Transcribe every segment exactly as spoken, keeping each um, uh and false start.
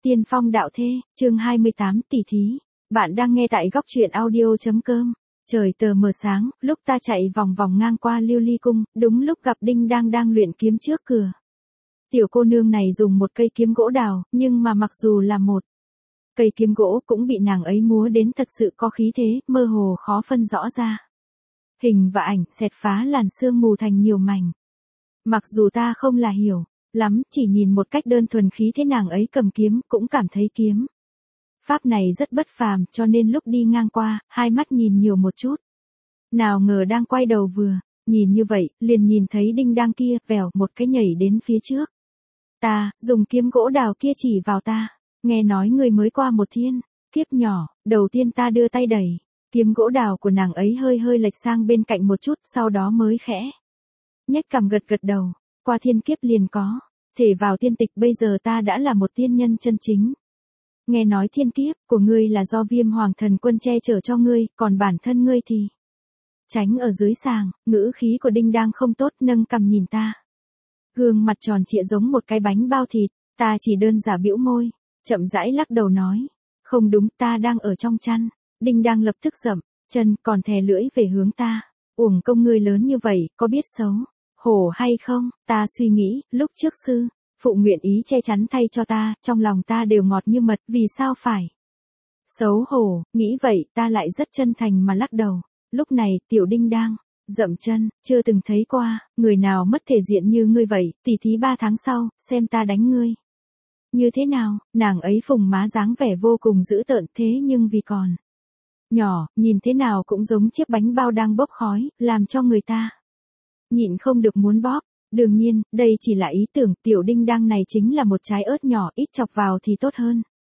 Tiên phong đạo thê, chương hai mươi tám tỷ thí. Bạn đang nghe tại góc truyện audio.com. Trời tờ mờ sáng, lúc ta chạy vòng vòng ngang qua Lưu Ly Cung, đúng lúc gặp Đinh Đang đang luyện kiếm trước cửa. Tiểu cô nương này dùng một cây kiếm gỗ đào, nhưng mà mặc dù là một cây kiếm gỗ cũng bị nàng ấy múa đến thật sự có khí thế, mơ hồ khó phân rõ ra. Hình và ảnh xẹt phá làn sương mù thành nhiều mảnh. Mặc dù ta không là hiểu lắm, chỉ nhìn một cách đơn thuần khí thế nàng ấy cầm kiếm, cũng cảm thấy kiếm pháp này rất bất phàm, cho nên lúc đi ngang qua, hai mắt nhìn nhiều một chút. Nào ngờ đang quay đầu vừa nhìn như vậy, liền nhìn thấy Đinh Đang kia, vèo một cái nhảy đến phía trước. Ta, dùng kiếm gỗ đào kia chỉ vào ta. Nghe nói người mới qua một thiên kiếp nhỏ, đầu tiên ta đưa tay đẩy kiếm gỗ đào của nàng ấy hơi hơi lệch sang bên cạnh một chút, sau đó mới khẽ nhếch cằm gật gật đầu. Qua thiên kiếp liền có thể vào tiên tịch, bây giờ ta đã là một tiên nhân chân chính. Nghe nói thiên kiếp của ngươi là do Viêm Hoàng Thần Quân che chở cho ngươi, còn bản thân ngươi thì tránh ở dưới sàng. Ngữ khí của Đinh Đang không tốt, nâng cằm nhìn ta. Gương mặt tròn trịa giống một cái bánh bao thịt. Ta chỉ đơn giản bĩu môi, chậm rãi lắc đầu nói, không đúng, ta đang ở trong chăn. Đinh Đang lập tức dậm chân, còn thè lưỡi về hướng ta. Uổng công ngươi lớn như vậy, có biết xấu hổ hay không? Ta suy nghĩ, lúc trước sư phụ nguyện ý che chắn thay cho ta, trong lòng ta đều ngọt như mật, vì sao phải xấu hổ? Nghĩ vậy, ta lại rất chân thành mà lắc đầu. Lúc này, tiểu Đinh Đang dậm chân, chưa từng thấy qua người nào mất thể diện như ngươi vậy, tỉ thí ba tháng sau, xem ta đánh ngươi như thế nào. Nàng ấy phùng má dáng vẻ vô cùng dữ tợn, thế nhưng vì còn nhỏ, nhìn thế nào cũng giống chiếc bánh bao đang bốc khói, làm cho người ta nhịn không được muốn bóp. Đương nhiên, đây chỉ là ý tưởng, tiểu Đinh Đang này chính là một trái ớt nhỏ, ít chọc vào thì tốt hơn.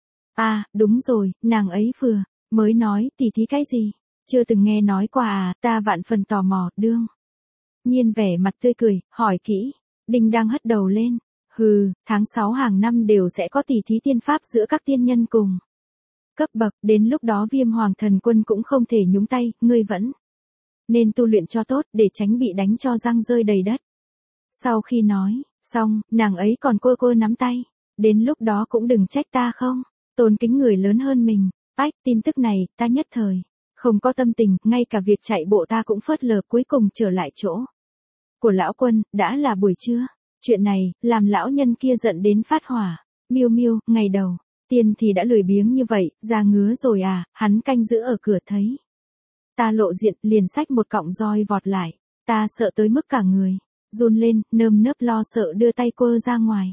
À, đúng rồi, nàng ấy vừa mới nói tỉ thí cái gì? Chưa từng nghe nói qua à? Ta vạn phần tò mò. Đương nhiên vẻ mặt tươi cười, hỏi kỹ. Đinh Đang hất đầu lên. Hừ, tháng sáu hàng năm đều sẽ có tỉ thí tiên pháp giữa các tiên nhân cùng cấp bậc, đến lúc đó Viêm Hoàng Thần Quân cũng không thể nhúng tay, ngươi vẫn nên tu luyện cho tốt, để tránh bị đánh cho răng rơi đầy đất. Sau khi nói xong, nàng ấy còn cua cua nắm tay. Đến lúc đó cũng đừng trách ta không tôn kính người lớn hơn mình. Ách, tin tức này, ta nhất thời không có tâm tình, ngay cả việc chạy bộ ta cũng phớt lờ. Cuối cùng trở lại chỗ của lão Quân, đã là buổi trưa. Chuyện này, làm lão nhân kia giận đến phát hỏa. Miêu Miêu, ngày đầu tiên thì đã lười biếng như vậy, da ngứa rồi à? Hắn canh giữ ở cửa thấy ta lộ diện, liền xách một cọng roi vọt lại. Ta sợ tới mức cả người run lên, nơm nớp lo sợ đưa tay quơ ra ngoài.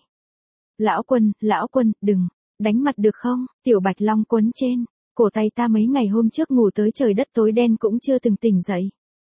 Lão Quân, lão Quân, đừng đánh mặt được không? Tiểu Bạch Long quấn trên cổ tay ta mấy ngày hôm trước ngủ tới trời đất tối đen cũng chưa từng tỉnh dậy.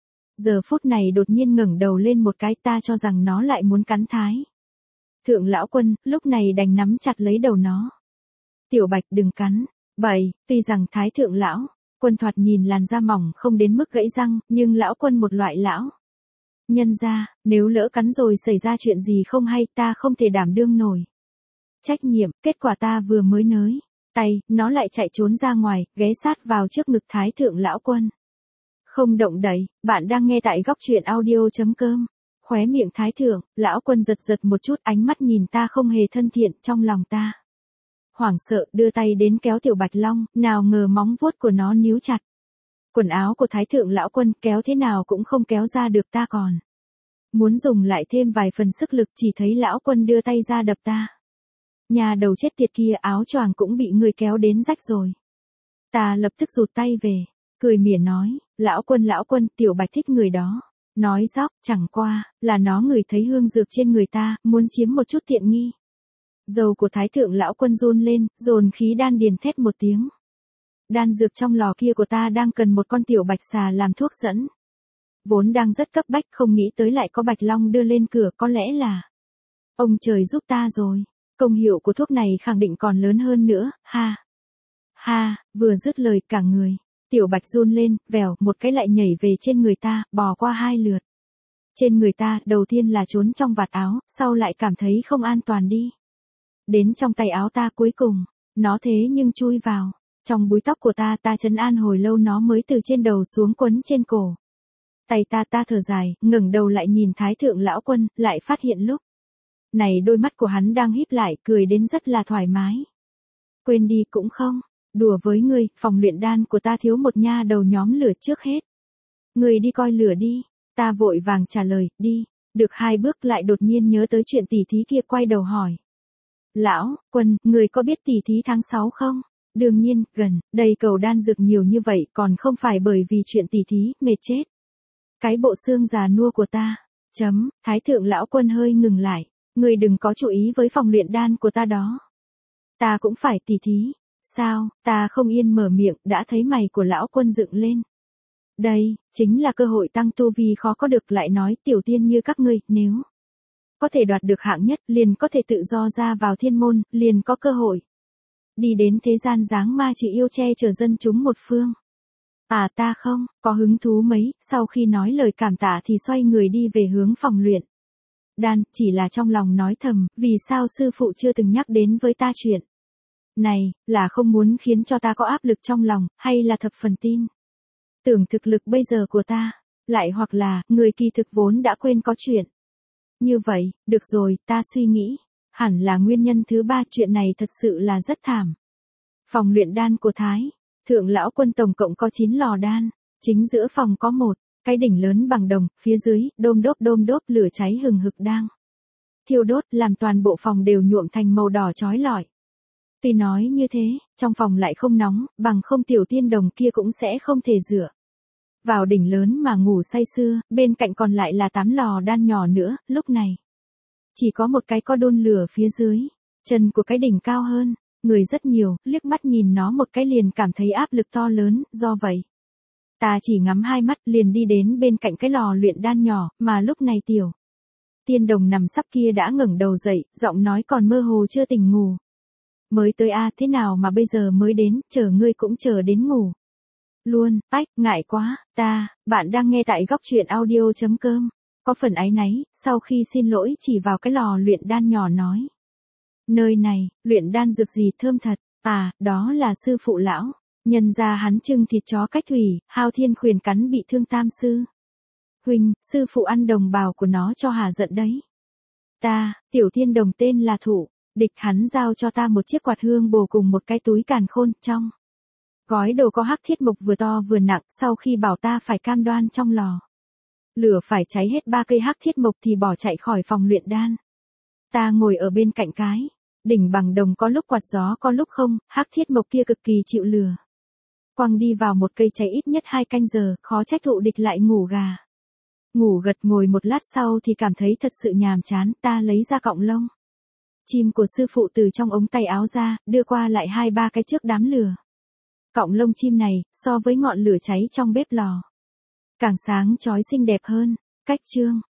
Giờ phút này đột nhiên ngẩng đầu lên một cái, ta cho rằng nó lại muốn cắn Thái Thượng lão Quân, lúc này đành nắm chặt lấy đầu nó. Tiểu Bạch đừng cắn. Bậy, tuy rằng Thái Thượng lão Quân thoạt nhìn làn da mỏng không đến mức gãy răng, nhưng lão Quân một loại lão nhân ra, nếu lỡ cắn rồi xảy ra chuyện gì không hay, ta không thể đảm đương nổi trách nhiệm. Kết quả ta vừa mới nới tay, nó lại chạy trốn ra ngoài, ghé sát vào trước ngực Thái Thượng lão Quân. Không động đậy. Bạn đang nghe tại góc truyện audio.com. Khóe miệng Thái Thượng lão Quân giật giật một chút, ánh mắt nhìn ta không hề thân thiện. Trong lòng ta hoảng sợ, đưa tay đến kéo Tiểu Bạch Long, nào ngờ móng vuốt của nó níu chặt quần áo của Thái Thượng lão Quân, kéo thế nào cũng không kéo ra được. Ta còn muốn dùng lại thêm vài phần sức lực, chỉ thấy lão Quân đưa tay ra đập ta. Nhà đầu chết tiệt kia, áo choàng cũng bị người kéo đến rách rồi. Ta lập tức rụt tay về, cười mỉa nói, lão Quân lão Quân, Tiểu Bạch thích người đó. Nói dóc, chẳng qua là nó ngửi thấy hương dược trên người ta, muốn chiếm một chút tiện nghi. Dầu của Thái Thượng lão Quân run lên, dồn khí đan điền thét một tiếng. Đan dược trong lò kia của ta đang cần một con tiểu bạch xà làm thuốc dẫn. Vốn đang rất cấp bách, không nghĩ tới lại có Bạch Long đưa lên cửa, có lẽ là ông trời giúp ta rồi. Công hiệu của thuốc này khẳng định còn lớn hơn nữa, ha. Ha, vừa dứt lời cả người Tiểu Bạch run lên, vèo, một cái lại nhảy về trên người ta, bò qua hai lượt trên người ta, đầu tiên là trốn trong vạt áo, sau lại cảm thấy không an toàn đi đến trong tay áo ta, cuối cùng nó thế nhưng chui vào trong búi tóc của ta. Ta trấn an hồi lâu nó mới từ trên đầu xuống quấn trên cổ tay ta. Ta thở dài, ngẩng đầu lại nhìn Thái Thượng lão Quân, lại phát hiện lúc này đôi mắt của hắn đang híp lại, cười đến rất là thoải mái. Quên đi cũng không. Đùa với ngươi, phòng luyện đan của ta thiếu một nha đầu nhóm lửa trước hết. Ngươi đi coi lửa đi. Ta vội vàng trả lời, đi. Được hai bước lại đột nhiên nhớ tới chuyện tỷ thí kia, quay đầu hỏi. Lão, Quân, người có biết tỷ thí tháng sáu không? Đương nhiên, gần, đây cầu đan dược nhiều như vậy còn không phải bởi vì chuyện tỷ thí, mệt chết. Cái bộ xương già nua của ta. Chấm, Thái thượng lão Quân hơi ngừng lại. Người đừng có chú ý với phòng luyện đan của ta đó. Ta cũng phải tỷ thí. Sao, ta không yên mở miệng, đã thấy mày của lão Quân dựng lên. Đây, chính là cơ hội tăng tu vi khó có được, lại nói tiểu tiên như các ngươi, nếu có thể đoạt được hạng nhất, liền có thể tự do ra vào thiên môn, liền có cơ hội đi đến thế gian giáng ma chỉ yêu che chở dân chúng một phương. À ta không, có hứng thú mấy, sau khi nói lời cảm tạ thì xoay người đi về hướng phòng luyện đan, chỉ là trong lòng nói thầm, vì sao sư phụ chưa từng nhắc đến với ta chuyện này, là không muốn khiến cho ta có áp lực trong lòng, hay là thập phần tin tưởng thực lực bây giờ của ta, lại hoặc là, người kỳ thực vốn đã quên có chuyện. Như vậy, được rồi, ta suy nghĩ, hẳn là nguyên nhân thứ ba, chuyện này thật sự là rất thảm. Phòng luyện đan của Thái thượng lão Quân tổng cộng có chín lò đan, chính giữa phòng có một cái đỉnh lớn bằng đồng, phía dưới, đôm đốp đôm đốp lửa cháy hừng hực đang thiêu đốt, làm toàn bộ phòng đều nhuộm thành màu đỏ chói lọi. Tuy nói như thế, trong phòng lại không nóng, bằng không tiểu tiên đồng kia cũng sẽ không thể dựa vào đỉnh lớn mà ngủ say sưa, bên cạnh còn lại là tám lò đan nhỏ nữa, lúc này chỉ có một cái có đun lửa phía dưới, chân của cái đỉnh cao hơn người rất nhiều, liếc mắt nhìn nó một cái liền cảm thấy áp lực to lớn, do vậy ta chỉ ngắm hai mắt liền đi đến bên cạnh cái lò luyện đan nhỏ, mà lúc này tiểu tiên đồng nằm sắp kia đã ngẩng đầu dậy, giọng nói còn mơ hồ chưa tỉnh ngủ. Mới tới a, thế nào mà bây giờ mới đến, chờ ngươi cũng chờ đến ngủ luôn. Ách, ngại quá, ta, bạn đang nghe tại góc truyện audio chấm com. Có phần áy náy, sau khi xin lỗi chỉ vào cái lò luyện đan nhỏ nói. Nơi này, luyện đan dược gì thơm thật, à, đó là sư phụ lão. Nhân ra hắn trưng thịt chó cách thủy, Hao Thiên Khuyển cắn bị thương tam sư huynh, sư phụ ăn đồng bào của nó cho hà giận đấy. Ta, tiểu tiên đồng tên là Thụ, địch hắn giao cho ta một chiếc quạt hương bồ cùng một cái túi càn khôn, trong gói đồ có hắc thiết mộc vừa to vừa nặng, sau khi bảo ta phải cam đoan trong lò lửa phải cháy hết ba cây hắc thiết mộc thì bỏ chạy khỏi phòng luyện đan. Ta ngồi ở bên cạnh cái đỉnh bằng đồng, có lúc quạt gió có lúc không, hắc thiết mộc kia cực kỳ chịu lửa. Quăng đi vào một cây cháy ít nhất hai canh giờ, khó trách Thụ địch lại ngủ gà. Ngủ gật, ngồi một lát sau thì cảm thấy thật sự nhàm chán, ta lấy ra cọng lông chim của sư phụ từ trong ống tay áo ra, đưa qua lại hai ba cái trước đám lửa. Cọng lông chim này, so với ngọn lửa cháy trong bếp lò, càng sáng chói xinh đẹp hơn. Cách chương